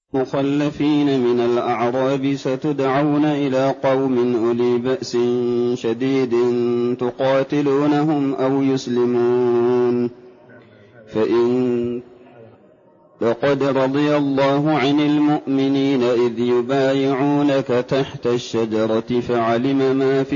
مخلفين من الأعراب ستدعون إلى قوم أولي بأس شديد تقاتلونهم أو يسلمون فإن فقد رضي الله عن المؤمنين إذ يبايعونك تحت الشجرة فعلم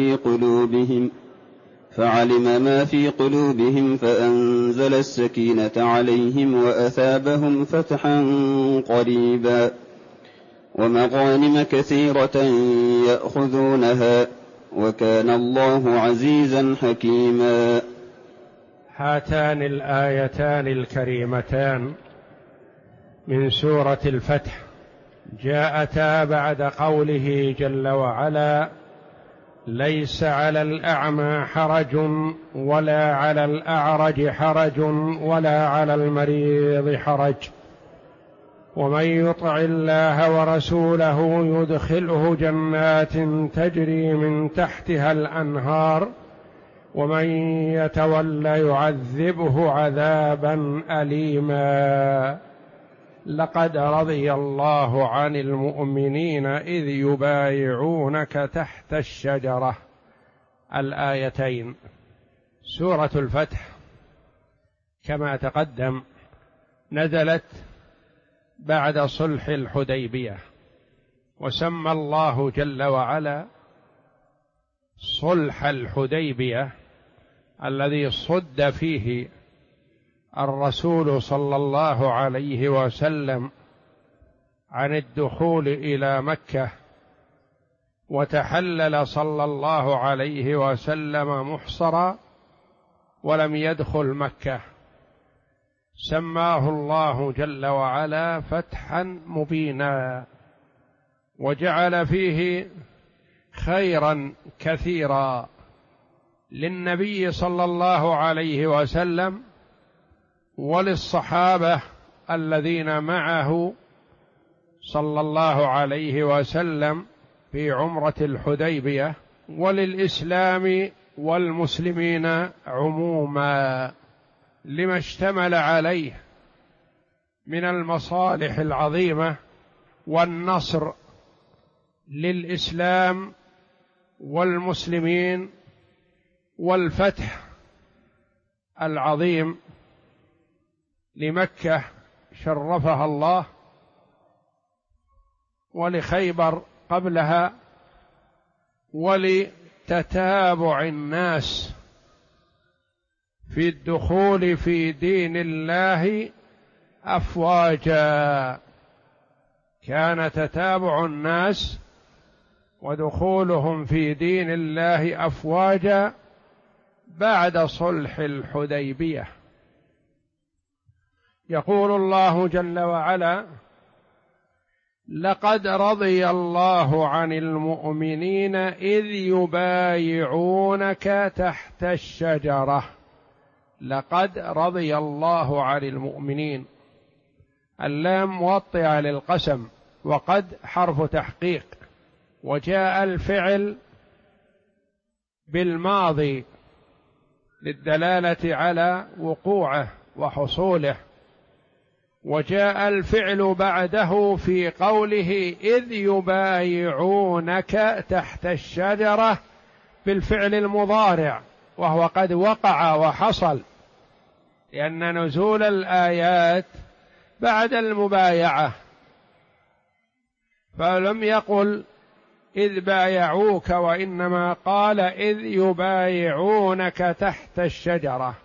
ما في قلوبهم فأنزل السكينة عليهم وأثابهم فتحا قريبا ومغانم كثيرة يأخذونها وكان الله عزيزا حكيما. هاتان الآيتان الكريمتان من سورة الفتح جاءتا بعد قوله جل وعلا: ليس على الأعمى حرج ولا على الأعرج حرج ولا على المريض حرج ومن يطع الله ورسوله يدخله جنات تجري من تحتها الأنهار ومن يتول يعذبه عذابا أليما. لقد رضي الله عن المؤمنين إذ يبايعونك تحت الشجرة. الآيتين. سورة الفتح كما تقدم نزلت بعد صلح الحديبية، وسمى الله جل وعلا صلح الحديبية الذي صد فيه الرسول صلى الله عليه وسلم عن الدخول إلى مكة، وتحلل صلى الله عليه وسلم محصرا ولم يدخل مكة، سماه الله جل وعلا فتحا مبينا، وجعل فيه خيرا كثيرا للنبي صلى الله عليه وسلم وللصحابة الذين معه صلى الله عليه وسلم في عمرة الحديبية، وللإسلام والمسلمين عموما، لما اشتمل عليه من المصالح العظيمة والنصر للإسلام والمسلمين والفتح العظيم لمكة شرفها الله، ولخيبر قبلها، ولتتابع الناس في الدخول في دين الله أفواجا. كان تتابع الناس ودخولهم في دين الله أفواجا بعد صلح الحديبية. يقول الله جل وعلا: لقد رضي الله عن المؤمنين إذ يبايعونك تحت الشجرة. لقد رضي الله عن المؤمنين، اللام موطئة للقسم، وقد حرف تحقيق، وجاء الفعل بالماضي للدلالة على وقوعه وحصوله، وجاء الفعل بعده في قوله إذ يبايعونك تحت الشجرة بالفعل المضارع، وهو قد وقع وحصل، لأن نزول الآيات بعد المبايعة، فلم يقل إذ بايعوك، وإنما قال إذ يبايعونك تحت الشجرة.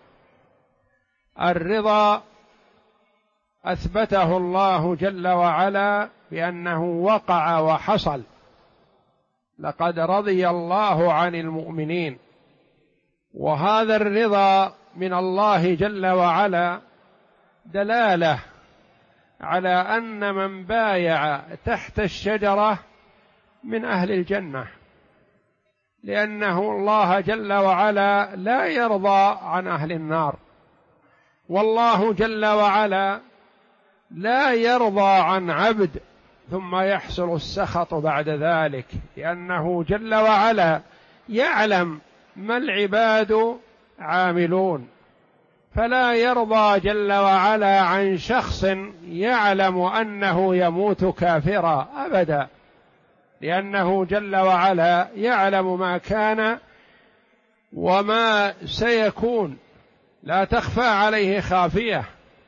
الرضا أثبته الله جل وعلا بأنه وقع وحصل. لقد رضي الله عن المؤمنين، وهذا الرضا من الله جل وعلا دلالة على أن من بايع تحت الشجرة من أهل الجنة، لأنه الله جل وعلا لا يرضى عن أهل النار، والله جل وعلا لا يرضى عن عبد ثم يحصل السخط بعد ذلك، لأنه جل وعلا يعلم ما العباد عاملون، فلا يرضى جل وعلا عن شخص يعلم أنه يموت كافرا أبدا، لأنه جل وعلا يعلم ما كان وما سيكون، لا تخفى عليه خافية.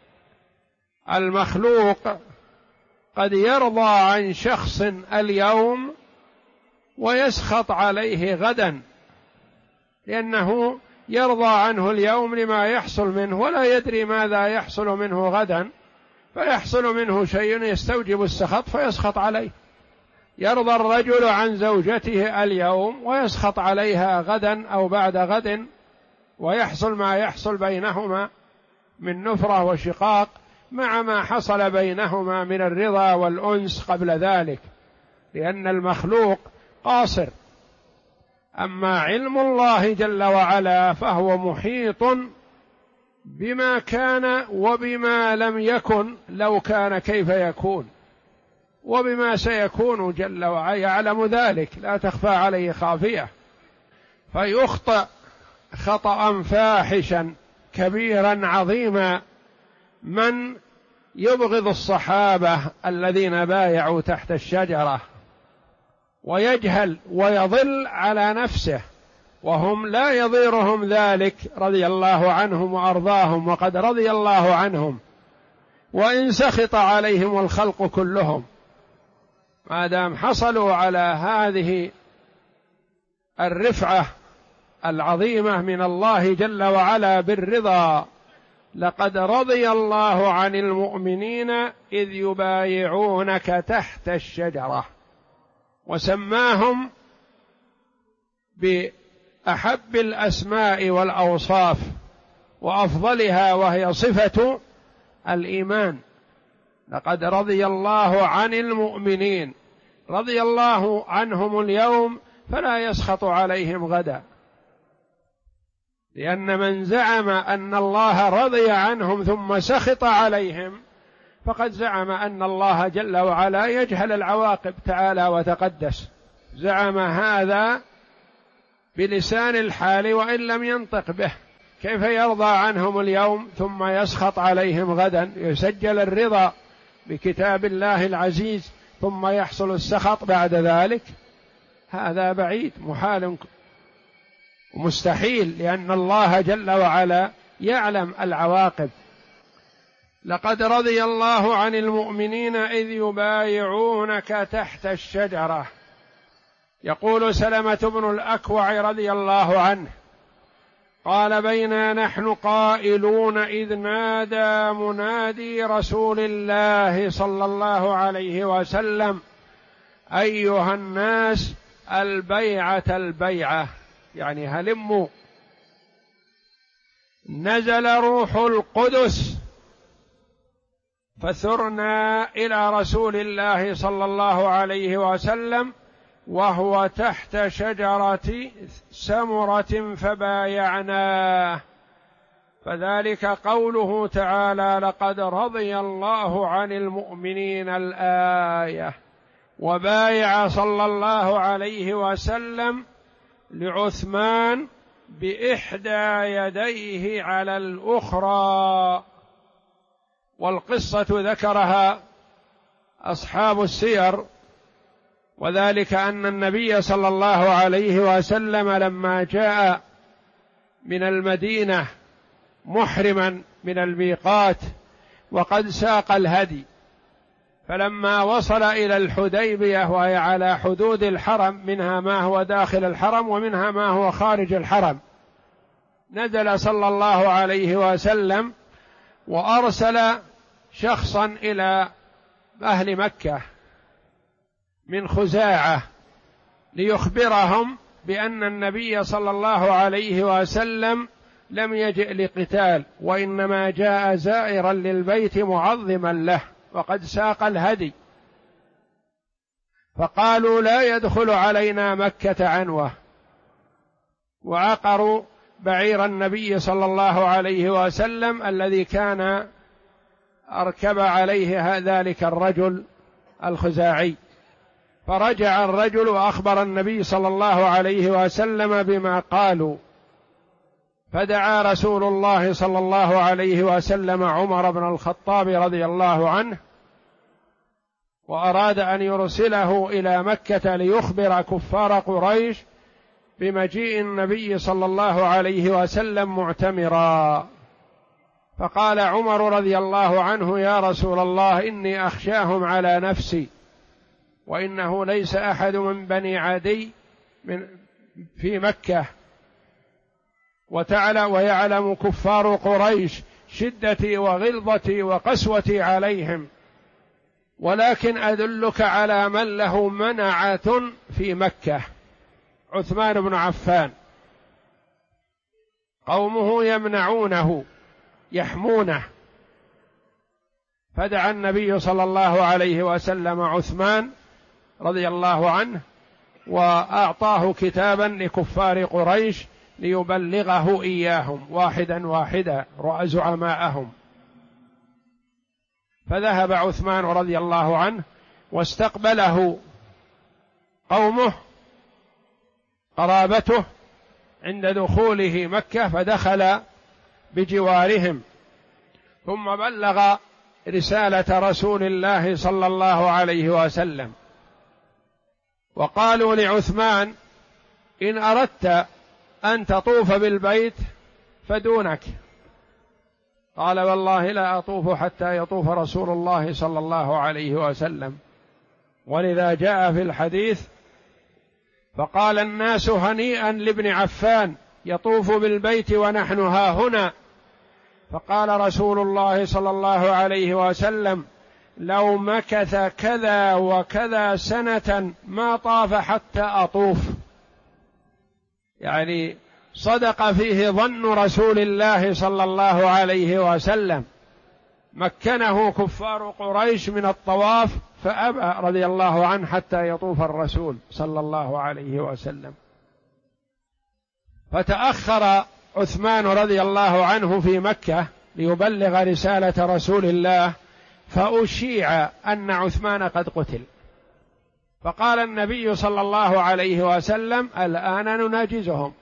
المخلوق قد يرضى عن شخص اليوم ويسخط عليه غدا، لأنه يرضى عنه اليوم لما يحصل منه ولا يدري ماذا يحصل منه غدا، فيحصل منه شيء يستوجب السخط فيسخط عليه. يرضى الرجل عن زوجته اليوم ويسخط عليها غدا أو بعد غد، ويحصل ما يحصل بينهما من نفرة وشقاق مع ما حصل بينهما من الرضا والأنس قبل ذلك، لأن المخلوق قاصر. أما علم الله جل وعلا فهو محيط بما كان وبما لم يكن، لو كان كيف يكون، وبما سيكون جل وعلا يعلم ذلك، لا تخفى عليه خافية. فيخطئ خطأ فاحشا كبيرا عظيما من يبغض الصحابة الذين بايعوا تحت الشجرة، ويجهل ويضل على نفسه، وهم لا يضيرهم ذلك رضي الله عنهم وأرضاهم، وقد رضي الله عنهم وإن سخط عليهم الخلق كلهم، ما دام حصلوا على هذه الرفعة العظيمة من الله جل وعلا بالرضا. لقد رضي الله عن المؤمنين إذ يبايعونك تحت الشجرة، وسماهم بأحب الأسماء والأوصاف وأفضلها، وهي صفة الإيمان. لقد رضي الله عن المؤمنين، رضي الله عنهم اليوم فلا يسخط عليهم غدا، لأن من زعم أن الله رضي عنهم ثم سخط عليهم فقد زعم أن الله جل وعلا يجهل العواقب تعالى وتقدس، زعم هذا بلسان الحال وإن لم ينطق به. كيف يرضى عنهم اليوم ثم يسخط عليهم غدا؟ يسجل الرضا بكتاب الله العزيز ثم يحصل السخط بعد ذلك، هذا بعيد محال ومستحيل، لأن الله جل وعلا يعلم العواقب. لقد رضي الله عن المؤمنين إذ يبايعونك تحت الشجرة. يقول سلمة بن الأكوع رضي الله عنه قال: بينا نحن قائلون إذ نادى منادي رسول الله صلى الله عليه وسلم: أيها الناس البيعة البيعة، يعني هلموا. نزل روح القدس فثرنا إلى رسول الله صلى الله عليه وسلم وهو تحت شجرة سمرة فبايعناه، فذلك قوله تعالى: لقد رضي الله عن المؤمنين الآية. وبايع صلى الله عليه وسلم لعثمان بإحدى يديه على الأخرى، والقصة ذكرها أصحاب السير، وذلك أن النبي صلى الله عليه وسلم لما جاء من المدينة محرما من الميقات وقد ساق الهدي، فلما وصل إلى الحديبية وهي على حدود الحرم، منها ما هو داخل الحرم ومنها ما هو خارج الحرم، نزل صلى الله عليه وسلم وأرسل شخصا إلى أهل مكة من خزاعة ليخبرهم بأن النبي صلى الله عليه وسلم لم يجئ لقتال، وإنما جاء زائرا للبيت معظما له وقد ساق الهدي، فقالوا: لا يدخل علينا مكة عنوة، وعقروا بعير النبي صلى الله عليه وسلم الذي كان أركب عليه ذلك الرجل الخزاعي. فرجع الرجل وأخبر النبي صلى الله عليه وسلم بما قالوا، فدعا رسول الله صلى الله عليه وسلم عمر بن الخطاب رضي الله عنه، وأراد أن يرسله إلى مكة ليخبر كفار قريش بمجيء النبي صلى الله عليه وسلم معتمرا. فقال عمر رضي الله عنه: يا رسول الله، إني أخشاهم على نفسي، وإنه ليس أحد من بني عدي في مكة، ويعلم كفار قريش شدتي وغلظتي وقسوتي عليهم، ولكن أدلك على من له منعة في مكة: عثمان بن عفان. قومه يمنعونه يحمونه، فدعا النبي صلى الله عليه وسلم عثمان رضي الله عنه، وأعطاه كتابا لكفار قريش ليبلغه إياهم واحدا واحدا زعماءهم. فذهب عثمان رضي الله عنه واستقبله قومه قرابته عند دخوله مكة، فدخل بجوارهم، ثم بلغ رسالة رسول الله صلى الله عليه وسلم. وقالوا لعثمان: إن أردت أن تطوف بالبيت فدونك. قال: والله لا أطوف حتى يطوف رسول الله صلى الله عليه وسلم. ولذا جاء في الحديث: فقال الناس: هنيئا لابن عفان يطوف بالبيت ونحن ها هنا. فقال رسول الله صلى الله عليه وسلم: لو مكث كذا وكذا سنة ما طاف حتى أطوف. يعني صدق فيه ظن رسول الله صلى الله عليه وسلم، مكنه كفار قريش من الطواف فأبى رضي الله عنه حتى يطوف الرسول صلى الله عليه وسلم. فتأخر عثمان رضي الله عنه في مكة ليبلغ رسالة رسول الله، فأشيع أن عثمان قد قتل. فقال النبي صلى الله عليه وسلم: الآن نناجزهم،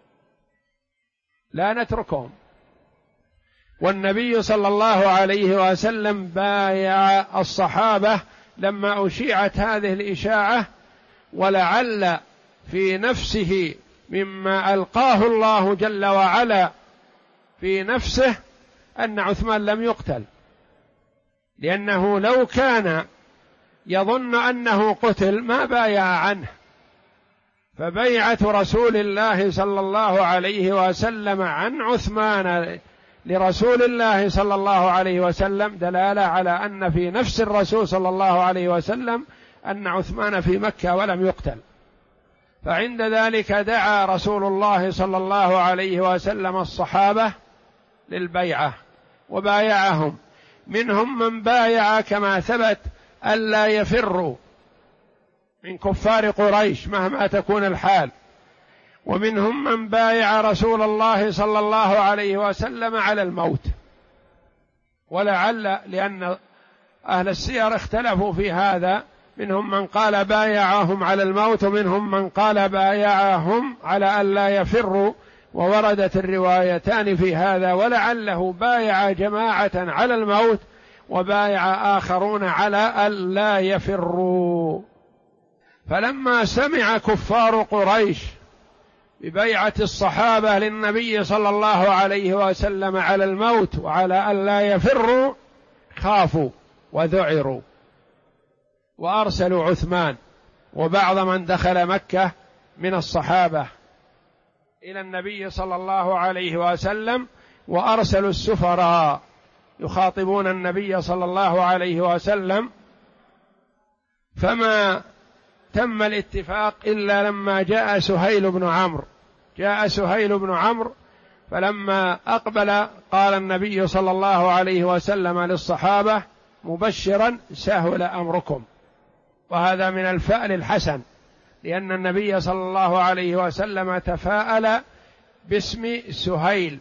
لا نتركهم. والنبي صلى الله عليه وسلم بايع الصحابة لما أشيعت هذه الإشاعة، ولعل في نفسه مما ألقاه الله جل وعلا في نفسه أن عثمان لم يقتل، لأنه لو كان يظن أنه قتل ما بايع عنه. فبيعة رسول الله صلى الله عليه وسلم عن عثمان لرسول الله صلى الله عليه وسلم دلالة على أن في نفس الرسول صلى الله عليه وسلم أن عثمان في مكة ولم يقتل. فعند ذلك دعا رسول الله صلى الله عليه وسلم الصحابة للبيعة وبايعهم، منهم من بايع كما ثبت ألا يفروا من كفار قريش مهما تكون الحال، ومنهم من بايع رسول الله صلى الله عليه وسلم على الموت. ولعل لأن أهل السير اختلفوا في هذا، منهم من قال بايعهم على الموت، ومنهم من قال بايعهم على ألا يفروا، ووردت الروايتان في هذا. ولعله بايع جماعة على الموت وبايع آخرون على ألا يفروا. فلما سمع كفار قريش ببيعة الصحابة للنبي صلى الله عليه وسلم على الموت وعلى ألا يفروا خافوا وذعروا، وأرسلوا عثمان وبعض من دخل مكة من الصحابة إلى النبي صلى الله عليه وسلم، وأرسلوا السفراء يخاطبون النبي صلى الله عليه وسلم. فما تم الاتفاق إلا لما جاء سهيل بن عمرو. جاء سهيل بن عمرو، فلما أقبل قال النبي صلى الله عليه وسلم للصحابة مبشرا: سهل أمركم. وهذا من الفأل الحسن، لأن النبي صلى الله عليه وسلم تفاءل باسم سهيل،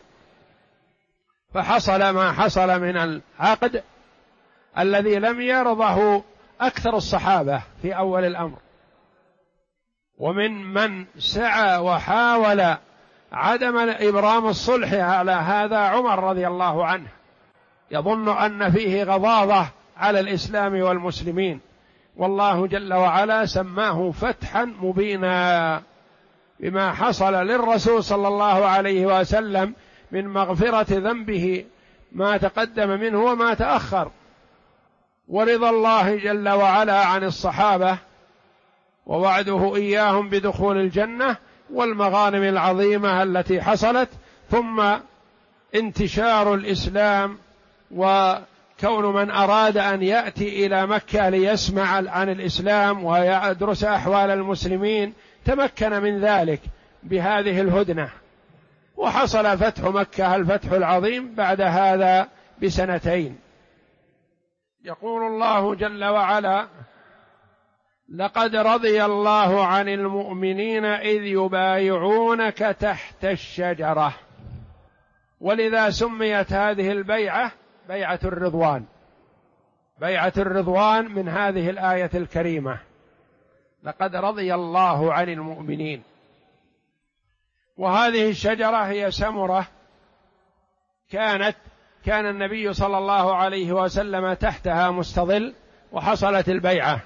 فحصل ما حصل من العقد الذي لم يرضه أكثر الصحابة في أول الأمر، ومن سعى وحاول عدم إبرام الصلح على هذا عمر رضي الله عنه، يظن أن فيه غضاضة على الإسلام والمسلمين، والله جل وعلا سماه فتحا مبينا بما حصل للرسول صلى الله عليه وسلم من مغفرة ذنبه ما تقدم منه وما تأخر، ورضا الله جل وعلا عن الصحابة ووعده إياهم بدخول الجنة والمغانم العظيمة التي حصلت، ثم انتشار الإسلام وكون من أراد أن يأتي إلى مكة ليسمع عن الإسلام ويدرس أحوال المسلمين تمكن من ذلك بهذه الهدنة، وحصل فتح مكة الفتح العظيم بعد هذا بسنتين. يقول الله جل وعلا: لقد رضي الله عن المؤمنين إذ يبايعونك تحت الشجرة، ولذا سميت هذه البيعة بيعة الرضوان، بيعة الرضوان من هذه الآية الكريمة، لقد رضي الله عن المؤمنين. وهذه الشجرة هي سمرة كان النبي صلى الله عليه وسلم تحتها مستظل، وحصلت البيعة،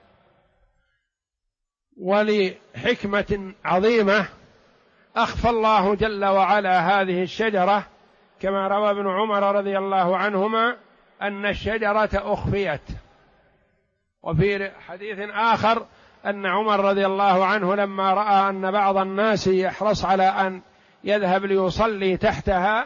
ولحكمة عظيمة أخفى الله جل وعلا هذه الشجرة، كما روى ابن عمر رضي الله عنهما أن الشجرة أخفيت. وفي حديث آخر أن عمر رضي الله عنه لما رأى أن بعض الناس يحرص على أن يذهب ليصلي تحتها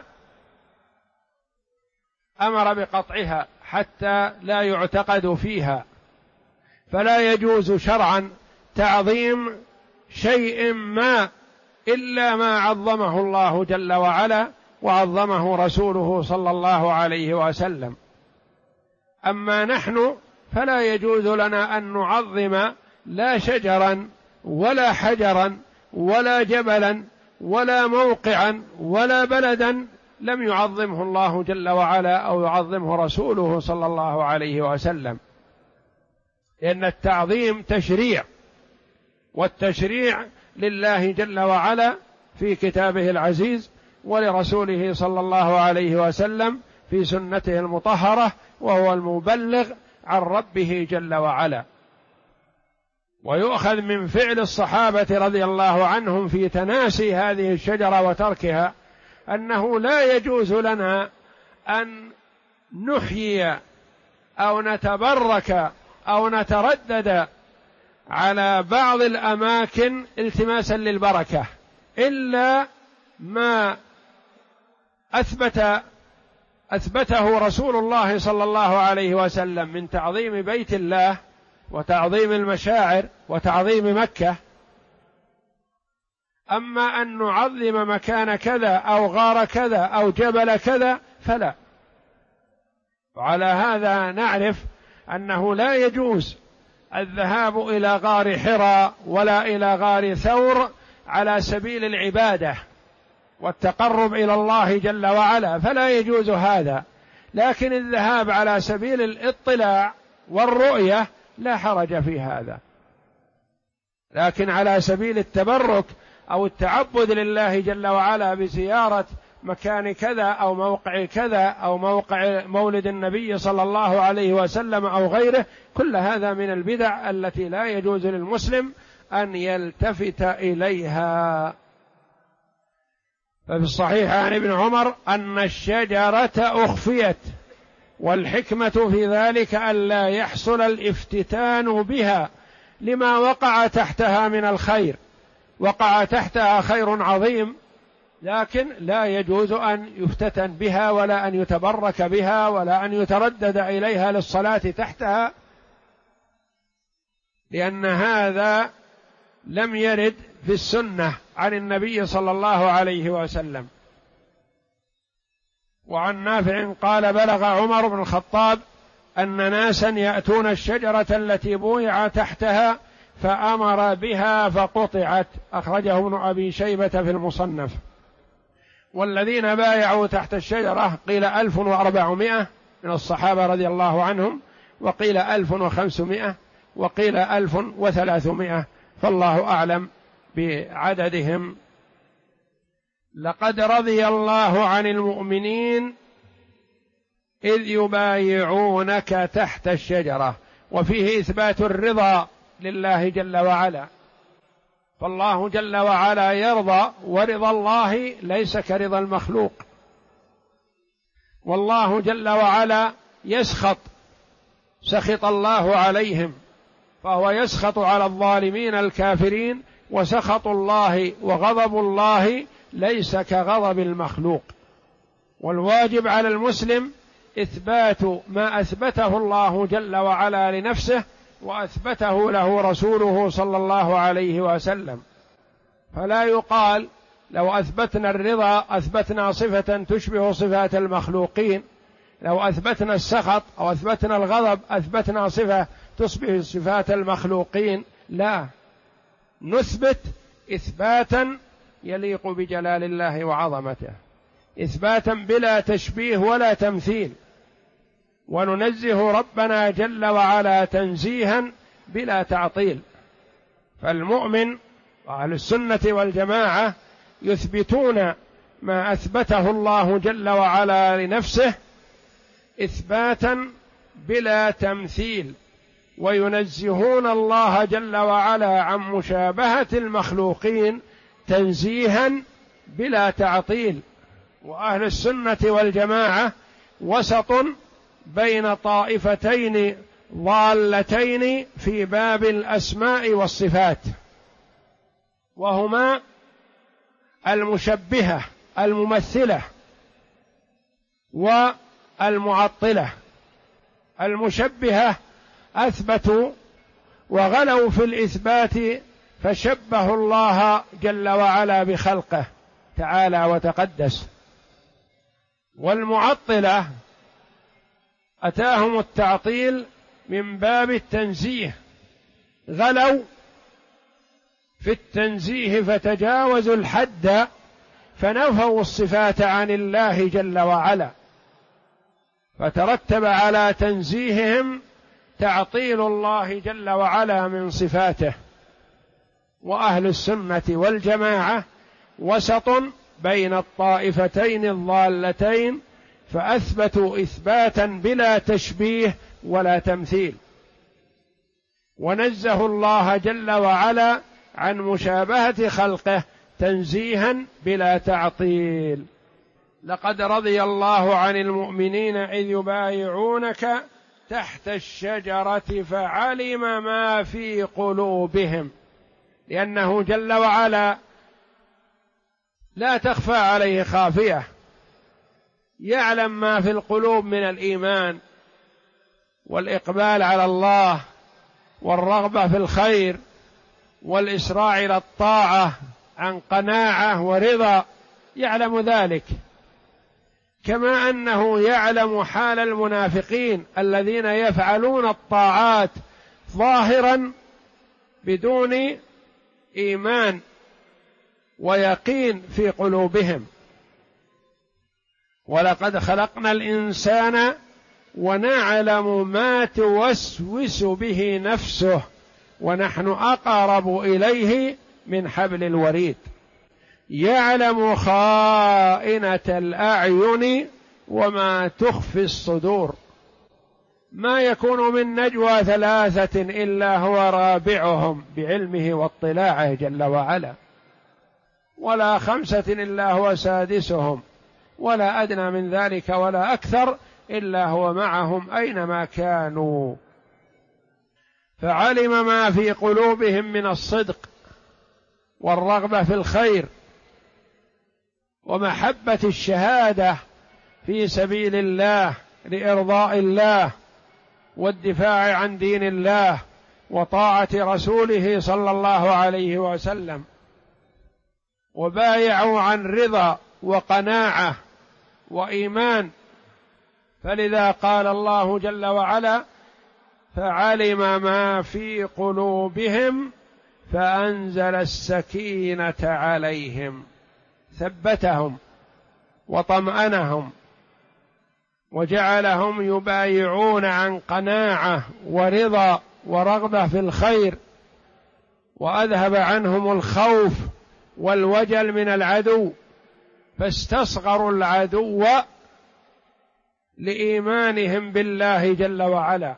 أمر بقطعها حتى لا يعتقد فيها، فلا يجوز شرعا تعظيم شيء ما إلا ما عظمه الله جل وعلا وعظمه رسوله صلى الله عليه وسلم. أما نحن فلا يجوز لنا أن نعظم لا شجرا ولا حجرا ولا جبلا ولا موقعا ولا بلدا لم يعظمه الله جل وعلا أو يعظمه رسوله صلى الله عليه وسلم، لأن التعظيم تشريع، والتشريع لله جل وعلا في كتابه العزيز، ولرسوله صلى الله عليه وسلم في سنته المطهرة، وهو المبلغ عن ربه جل وعلا. ويؤخذ من فعل الصحابة رضي الله عنهم في تناسي هذه الشجرة وتركها أنه لا يجوز لنا أن نحيي أو نتبرك أو نتردد على بعض الأماكن التماسا للبركة إلا ما أثبته رسول الله صلى الله عليه وسلم من تعظيم بيت الله وتعظيم المشاعر وتعظيم مكة. أما أن نعظم مكان كذا أو غار كذا أو جبل كذا فلا. وعلى هذا نعرف أنه لا يجوز الذهاب إلى غار حراء ولا إلى غار ثور على سبيل العبادة والتقرب إلى الله جل وعلا، فلا يجوز هذا. لكن الذهاب على سبيل الاطلاع والرؤية لا حرج في هذا، لكن على سبيل التبرك أو التعبد لله جل وعلا بزيارة مكان كذا أو موقع كذا أو موقع مولد النبي صلى الله عليه وسلم أو غيره، كل هذا من البدع التي لا يجوز للمسلم أن يلتفت إليها. ففي الصحيح عن ابن عمر أن الشجرة أخفيت، والحكمة في ذلك ألا يحصل الافتتان بها لما وقع تحتها من الخير، وقع تحتها خير عظيم، لكن لا يجوز أن يفتتن بها ولا أن يتبرك بها ولا أن يتردد إليها للصلاة تحتها، لأن هذا لم يرد في السنة عن النبي صلى الله عليه وسلم. وعن نافع قال: بلغ عمر بن الخطاب أن ناسا يأتون الشجرة التي بويع تحتها فأمر بها فقطعت، أخرجه ابن أبي شيبة في المصنف. والذين بايعوا تحت الشجرة قيل 1400 من الصحابة رضي الله عنهم، وقيل 1500، وقيل 1300، فالله أعلم بعددهم. لقد رضي الله عن المؤمنين إذ يبايعونك تحت الشجرة، وفيه إثبات الرضا لله جل وعلا، فالله جل وعلا يرضى، ورضا الله ليس كرضا المخلوق، والله جل وعلا يسخط، سخط الله عليهم، فهو يسخط على الظالمين الكافرين، وسخط الله وغضب الله ليس كغضب المخلوق. والواجب على المسلم إثبات ما أثبته الله جل وعلا لنفسه وأثبته له رسوله صلى الله عليه وسلم، فلا يقال لو أثبتنا الرضا أثبتنا صفة تشبه صفات المخلوقين، لو أثبتنا السخط أو أثبتنا الغضب أثبتنا صفة تشبه صفات المخلوقين، لا، نثبت إثباتا يليق بجلال الله وعظمته، إثباتا بلا تشبيه ولا تمثيل، وننزه ربنا جل وعلا تنزيها بلا تعطيل. فالمؤمن وأهل السنة والجماعة يثبتون ما أثبته الله جل وعلا لنفسه إثباتا بلا تمثيل، وينزهون الله جل وعلا عن مشابهة المخلوقين تنزيها بلا تعطيل. وأهل السنة والجماعة وسط بين طائفتين ضالتين في باب الأسماء والصفات، وهما المشبهة الممثلة والمعطلة. المشبهة أثبتوا وغلوا في الإثبات فشبهوا الله جل وعلا بخلقه تعالى وتقدس، والمعطلة أتاهم التعطيل من باب التنزيه، غلوا في التنزيه فتجاوزوا الحد فنفوا الصفات عن الله جل وعلا، فترتب على تنزيههم تعطيل الله جل وعلا من صفاته. وأهل السنة والجماعة وسط بين الطائفتين الضالتين، فأثبتوا إثباتا بلا تشبيه ولا تمثيل، ونزهوا الله جل وعلا عن مشابهة خلقه تنزيها بلا تعطيل. لقد رضي الله عن المؤمنين إذ يبايعونك تحت الشجرة فعلم ما في قلوبهم، لأنه جل وعلا لا تخفى عليه خافية، يعلم ما في القلوب من الإيمان والإقبال على الله والرغبة في الخير والإسراع إلى الطاعة عن قناعة ورضا، يعلم ذلك، كما أنه يعلم حال المنافقين الذين يفعلون الطاعات ظاهرا بدون إيمان ويقين في قلوبهم. ولقد خلقنا الإنسان ونعلم ما توسوس به نفسه ونحن أقرب إليه من حبل الوريد، يعلم خائنة الأعين وما تخفي الصدور، ما يكون من نجوى ثلاثة إلا هو رابعهم بعلمه واطلاعه جل وعلا، ولا خمسة إلا هو سادسهم، ولا أدنى من ذلك ولا أكثر إلا هو معهم أينما كانوا. فعلم ما في قلوبهم من الصدق والرغبة في الخير ومحبة الشهادة في سبيل الله لإرضاء الله والدفاع عن دين الله وطاعة رسوله صلى الله عليه وسلم، وبايعوا عن رضا وقناعة وإيمان. فلذا قال الله جل وعلا: فعلم ما في قلوبهم فأنزل السكينة عليهم، ثبتهم وطمأنهم وجعلهم يبايعون عن قناعة ورضا ورغبة في الخير، وأذهب عنهم الخوف والوجل من العدو فاستصغروا العدو لإيمانهم بالله جل وعلا،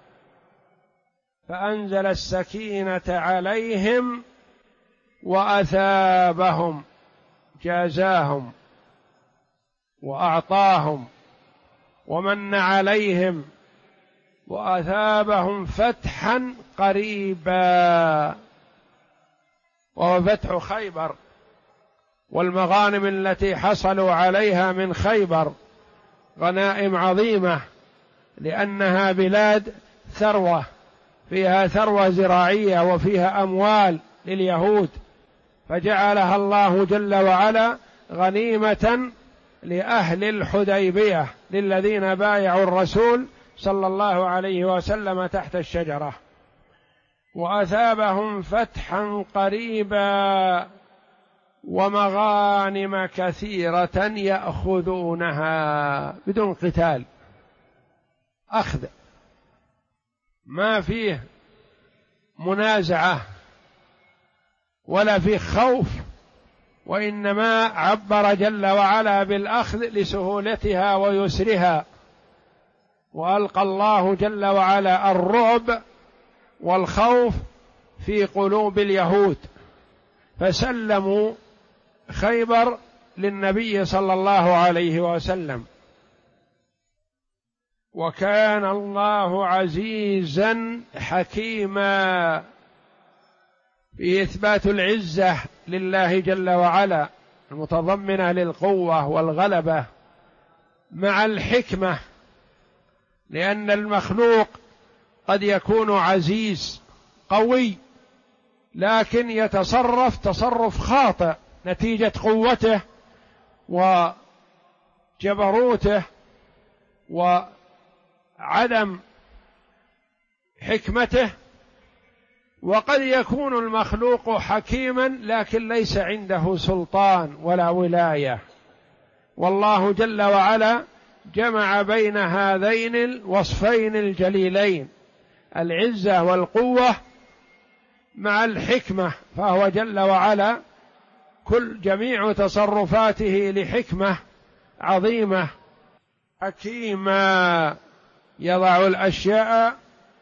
فأنزل السكينة عليهم وأثابهم، جازاهم وأعطاهم ومن عليهم وأثابهم فتحا قريبا، وهو فتح خيبر والمغانم التي حصلوا عليها من خيبر، غنائم عظيمة، لأنها بلاد ثروة، فيها ثروة زراعية وفيها أموال لليهود، فجعلها الله جل وعلا غنيمة لأهل الحديبية، للذين بايعوا الرسول صلى الله عليه وسلم تحت الشجرة. وأثابهم فتحا قريبا ومغانم كثيرة يأخذونها بدون قتال، أخذ ما فيه منازعة ولا فيه خوف، وإنما عبر جل وعلا بالأخذ لسهولتها ويسرها. وألقى الله جل وعلا الرعب والخوف في قلوب اليهود، فسلموا خيبر للنبي صلى الله عليه وسلم. وكان الله عزيزا حكيما، في إثبات العزة لله جل وعلا المتضمنة للقوة والغلبة مع الحكمة، لأن المخلوق قد يكون عزيز قوي لكن يتصرف تصرف خاطئ نتيجة قوته وجبروته وعدم حكمته. وقد يكون المخلوق حكيما لكن ليس عنده سلطان ولا ولاية، والله جل وعلا جمع بين هذين الوصفين الجليلين، العزة والقوة مع الحكمة، فهو جل وعلا جميع تصرفاته لحكمة عظيمة. حكيما يضع الأشياء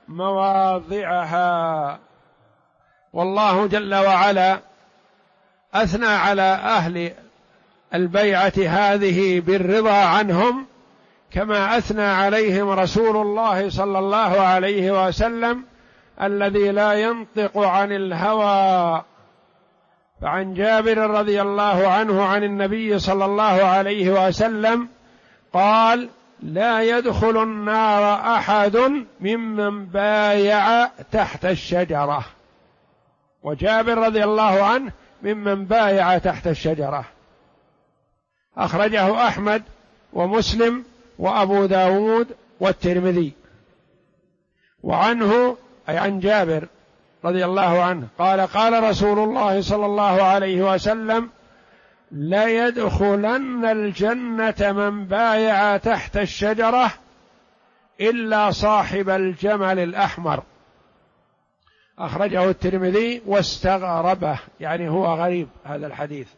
مواضعها. والله جل وعلا أثنى على أهل البيعة هذه بالرضا عنهم، كما أثنى عليهم رسول الله صلى الله عليه وسلم الذي لا ينطق عن الهوى. فعن جابر رضي الله عنه عن النبي صلى الله عليه وسلم قال: لا يدخل النار أحد ممن بايع تحت الشجرة. وجابر رضي الله عنه ممن بايع تحت الشجرة، أخرجه أحمد ومسلم وأبو داود والترمذي. وعنه أي عن جابر رضي الله عنه قال: قال رسول الله صلى الله عليه وسلم: لا يدخلن الجنة من بايع تحت الشجرة إلا صاحب الجمل الأحمر. أخرجه الترمذي واستغربه، يعني هو غريب هذا الحديث.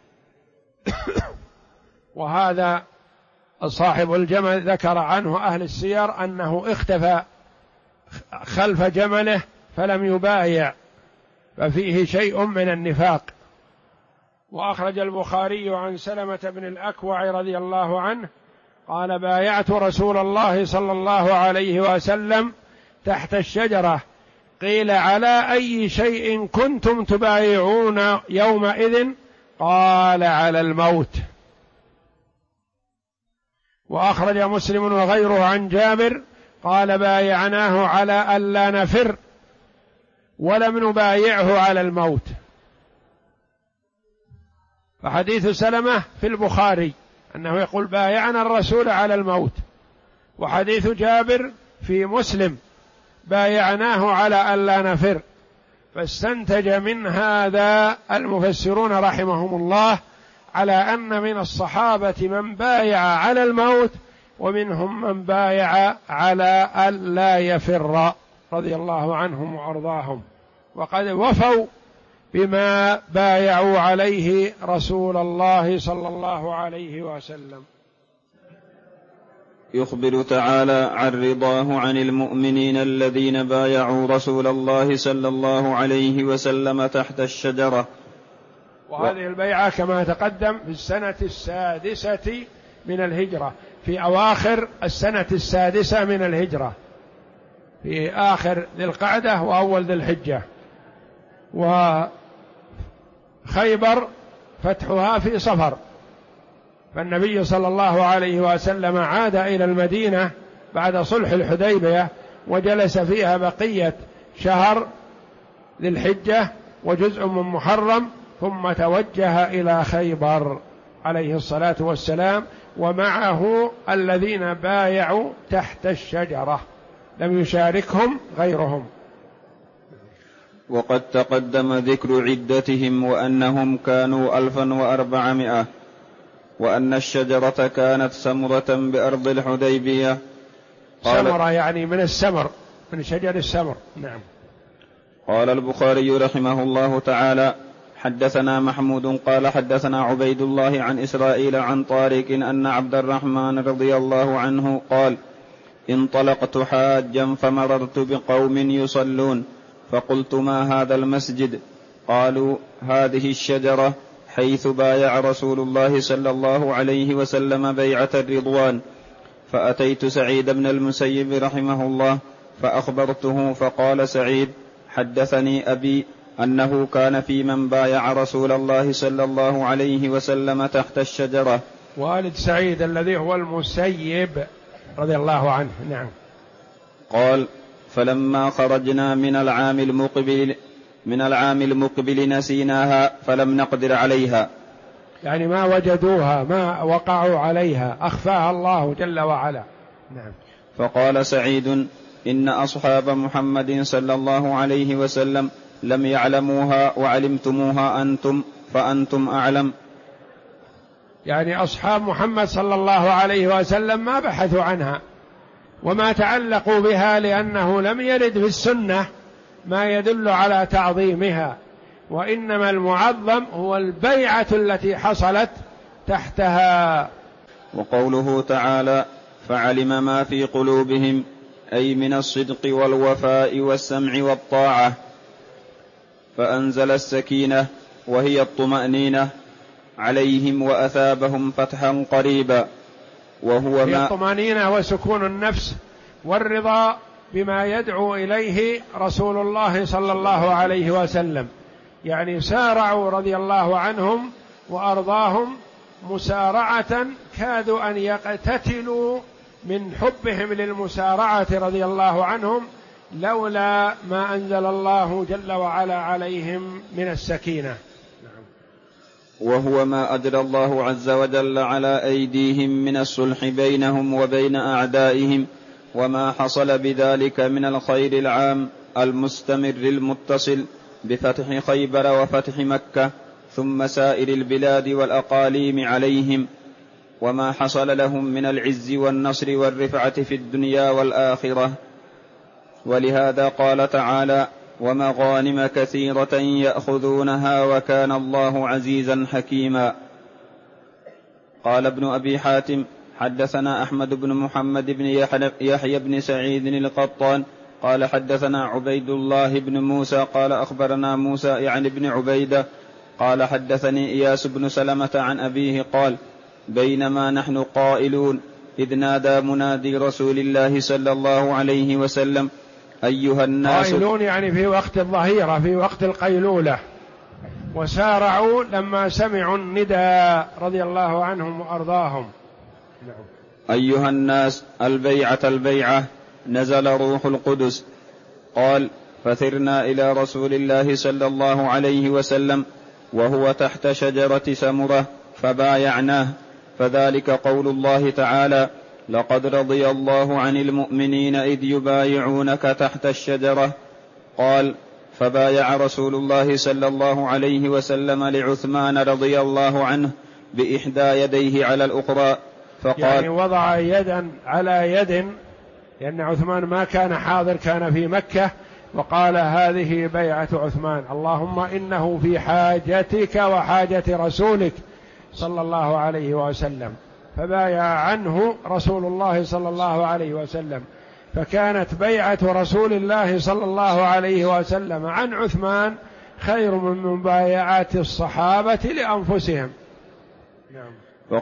وهذا صاحب الجمل ذكر عنه أهل السير أنه اختفى خلف جمله فلم يبايع، ففيه شيء من النفاق. وأخرج البخاري عن سلمة بن الأكوع رضي الله عنه قال: بايعت رسول الله صلى الله عليه وسلم تحت الشجرة، قيل: على أي شيء كنتم تبايعون يومئذ؟ قال: على الموت. وأخرج مسلم وغيره عن جابر قال: بايعناه على ألا نفر ولم نبايعه على الموت. فحديث سلمة في البخاري أنه يقول: بايعنا الرسول على الموت، وحديث جابر في مسلم: بايعناه على ألا نفر. فاستنتج من هذا المفسرون رحمهم الله على أن من الصحابة من بايع على الموت، ومنهم من بايع على ألا يفر رضي الله عنهم وأرضاهم، وقد وفوا بما بايعوا عليه رسول الله صلى الله عليه وسلم. يخبر تعالى عن رضاه عن المؤمنين الذين بايعوا رسول الله صلى الله عليه وسلم تحت الشجرة. وهذه البيعة كما تقدم في السنة السادسة من الهجرة، في أواخر السنة السادسة من الهجرة، في آخر ذي القعدة وأول ذي الحجة. وخيبر فتحها في صفر، فالنبي صلى الله عليه وسلم عاد إلى المدينة بعد صلح الحديبية وجلس فيها بقية شهر ذي الحجة وجزء من محرم، ثم توجه إلى خيبر عليه الصلاة والسلام ومعه الذين بايعوا تحت الشجرة لم يشاركهم غيرهم. وقد تقدم ذكر عدتهم وأنهم كانوا 1400، وأن الشجرة كانت سمرة بأرض الحديبية. سمرة يعني من السمر، من شجر السمر. نعم. قال البخاري رحمه الله تعالى: حدثنا محمود قال حدثنا عبيد الله عن إسرائيل عن طارق أن عبد الرحمن رضي الله عنه قال: انطلقت حاجا فمررت بقوم يصلون، فقلت: ما هذا المسجد؟ قالوا: هذه الشجرة حيث بايع رسول الله صلى الله عليه وسلم بيعة الرضوان. فأتيت سعيد بن المسيب رحمه الله فأخبرته، فقال سعيد: حدثني أبي أنه كان في من بايع رسول الله صلى الله عليه وسلم تحت الشجرة. والد سعيد الذي هو المسيب رضي الله عنه. نعم. قال: فلما خرجنا من العام المقبل نسيناها فلم نقدر عليها، يعني ما وجدوها، ما وقعوا عليها، أخفاها الله جل وعلا. نعم. فقال سعيد: إن أصحاب محمد صلى الله عليه وسلم لم يعلموها وعلمتموها أنتم فأنتم أعلم. يعني أصحاب محمد صلى الله عليه وسلم ما بحثوا عنها وما تعلقوا بها، لأنه لم يرد في السنة ما يدل على تعظيمها، وإنما المعظم هو البيعة التي حصلت تحتها. وقوله تعالى: فعلم ما في قلوبهم، أي من الصدق والوفاء والسمع والطاعة، فأنزل السكينة وهي الطمأنينة عليهم وأثابهم فتحا قريبا، وهو هي الطمأنينة وسكون النفس والرضا بما يدعو إليه رسول الله صلى الله عليه وسلم. يعني سارعوا رضي الله عنهم وأرضاهم مسارعة كادوا أن يقتتلوا من حبهم للمسارعة رضي الله عنهم، لولا ما أنزل الله جل وعلا عليهم من السكينة. وهو ما أجرى الله عز وجل على أيديهم من الصلح بينهم وبين أعدائهم، وما حصل بذلك من الخير العام المستمر المتصل بفتح خيبر وفتح مكة ثم سائر البلاد والأقاليم عليهم، وما حصل لهم من العز والنصر والرفعة في الدنيا والآخرة. ولهذا قال تعالى: ومغانم كثيرة يأخذونها وكان الله عزيزا حكيما. قال ابن أبي حاتم: حدثنا أحمد بن محمد بن يحيى بن سعيد القطان قال حدثنا عبيد الله بن موسى قال أخبرنا موسى يعني بن عبيدة قال حدثني إياس بن سلمة عن أبيه قال: بينما نحن قائلون إذ نادى منادي رسول الله صلى الله عليه وسلم: أيها الناس. قائلون يعني في وقت الظهيرة، في وقت القيلولة، وسارعوا لما سمعوا النداء رضي الله عنهم وأرضاهم. أيها الناس، البيعة البيعة، نزل روح القدس. قال: فثرنا إلى رسول الله صلى الله عليه وسلم وهو تحت شجرة سمرة فبايعناه، فذلك قول الله تعالى: لقد رضي الله عن المؤمنين إذ يبايعونك تحت الشجرة. قال: فبايع رسول الله صلى الله عليه وسلم لعثمان رضي الله عنه بإحدى يديه على الأخرى، فقال يعني وضع يدا على يد، لأن عثمان ما كان حاضر، كان في مكة، وقال هذه بيعة عثمان، اللهم إنه في حاجتك وحاجة رسولك صلى الله عليه وسلم، فبايع عنه رسول الله صلى الله عليه وسلم. فكانت بيعة رسول الله صلى الله عليه وسلم عن عثمان خير من مبايعات الصحابة لأنفسهم. نعم.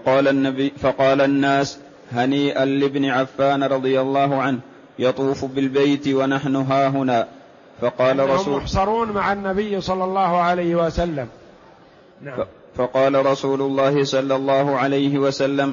فقال الناس هنيئا لابن عفان رضي الله عنه يطوف بالبيت ونحن هاهنا. فقال محصرون مع النبي صلى الله عليه وسلم. نعم. فقال رسول الله صلى الله عليه وسلم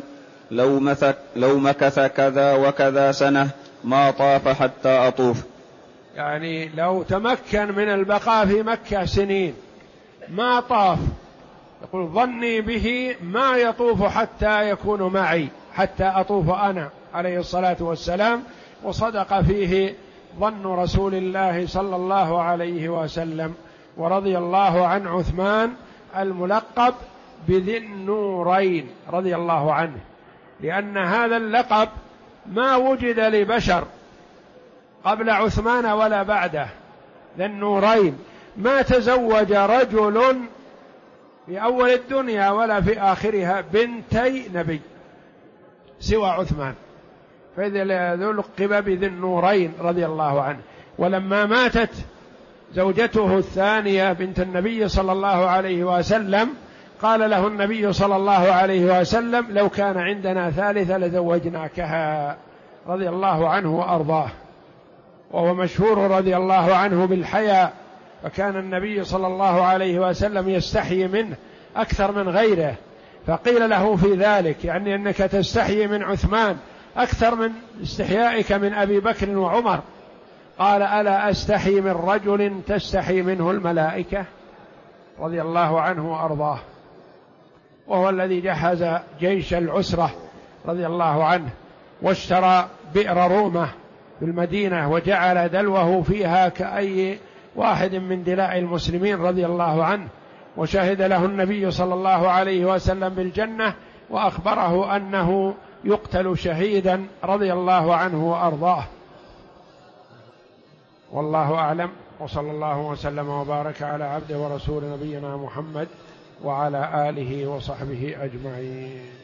لو مكث كذا وكذا سنة ما طاف حتى أطوف، يعني لو تمكن من البقاء في مكة سنين ما طاف، يقول ظني به ما يطوف حتى يكون معي، حتى أطوف أنا عليه الصلاة والسلام. وصدق فيه ظن رسول الله صلى الله عليه وسلم. ورضي الله عن عثمان الملقب بذي النورين رضي الله عنه، لأن هذا اللقب ما وجد لبشر قبل عثمان ولا بعده. ذي النورين ما تزوج رجل في أول الدنيا ولا في آخرها بنتي نبي سوى عثمان، فإذا لقب بذي النورين رضي الله عنه. ولما ماتت زوجته الثانية بنت النبي صلى الله عليه وسلم قال له النبي صلى الله عليه وسلم لو كان عندنا ثالثة لزوجناكها، رضي الله عنه وأرضاه. وهو مشهور رضي الله عنه بالحياء، فكان النبي صلى الله عليه وسلم يستحي منه أكثر من غيره، فقيل له في ذلك يعني أنك تستحي من عثمان أكثر من استحيائك من أبي بكر وعمر. قال ألا أستحي من رجل تستحي منه الملائكة، رضي الله عنه وأرضاه. وهو الذي جهز جيش العسرة رضي الله عنه، واشترى بئر رومة في المدينة وجعل دلوه فيها كأي واحد من دلاء المسلمين رضي الله عنه، وشهد له النبي صلى الله عليه وسلم بالجنة، وأخبره أنه يقتل شهيدا رضي الله عنه وأرضاه. والله أعلم، وصلى الله وسلم وبارك على عبده ورسول نبينا محمد وعلى آله وصحبه أجمعين.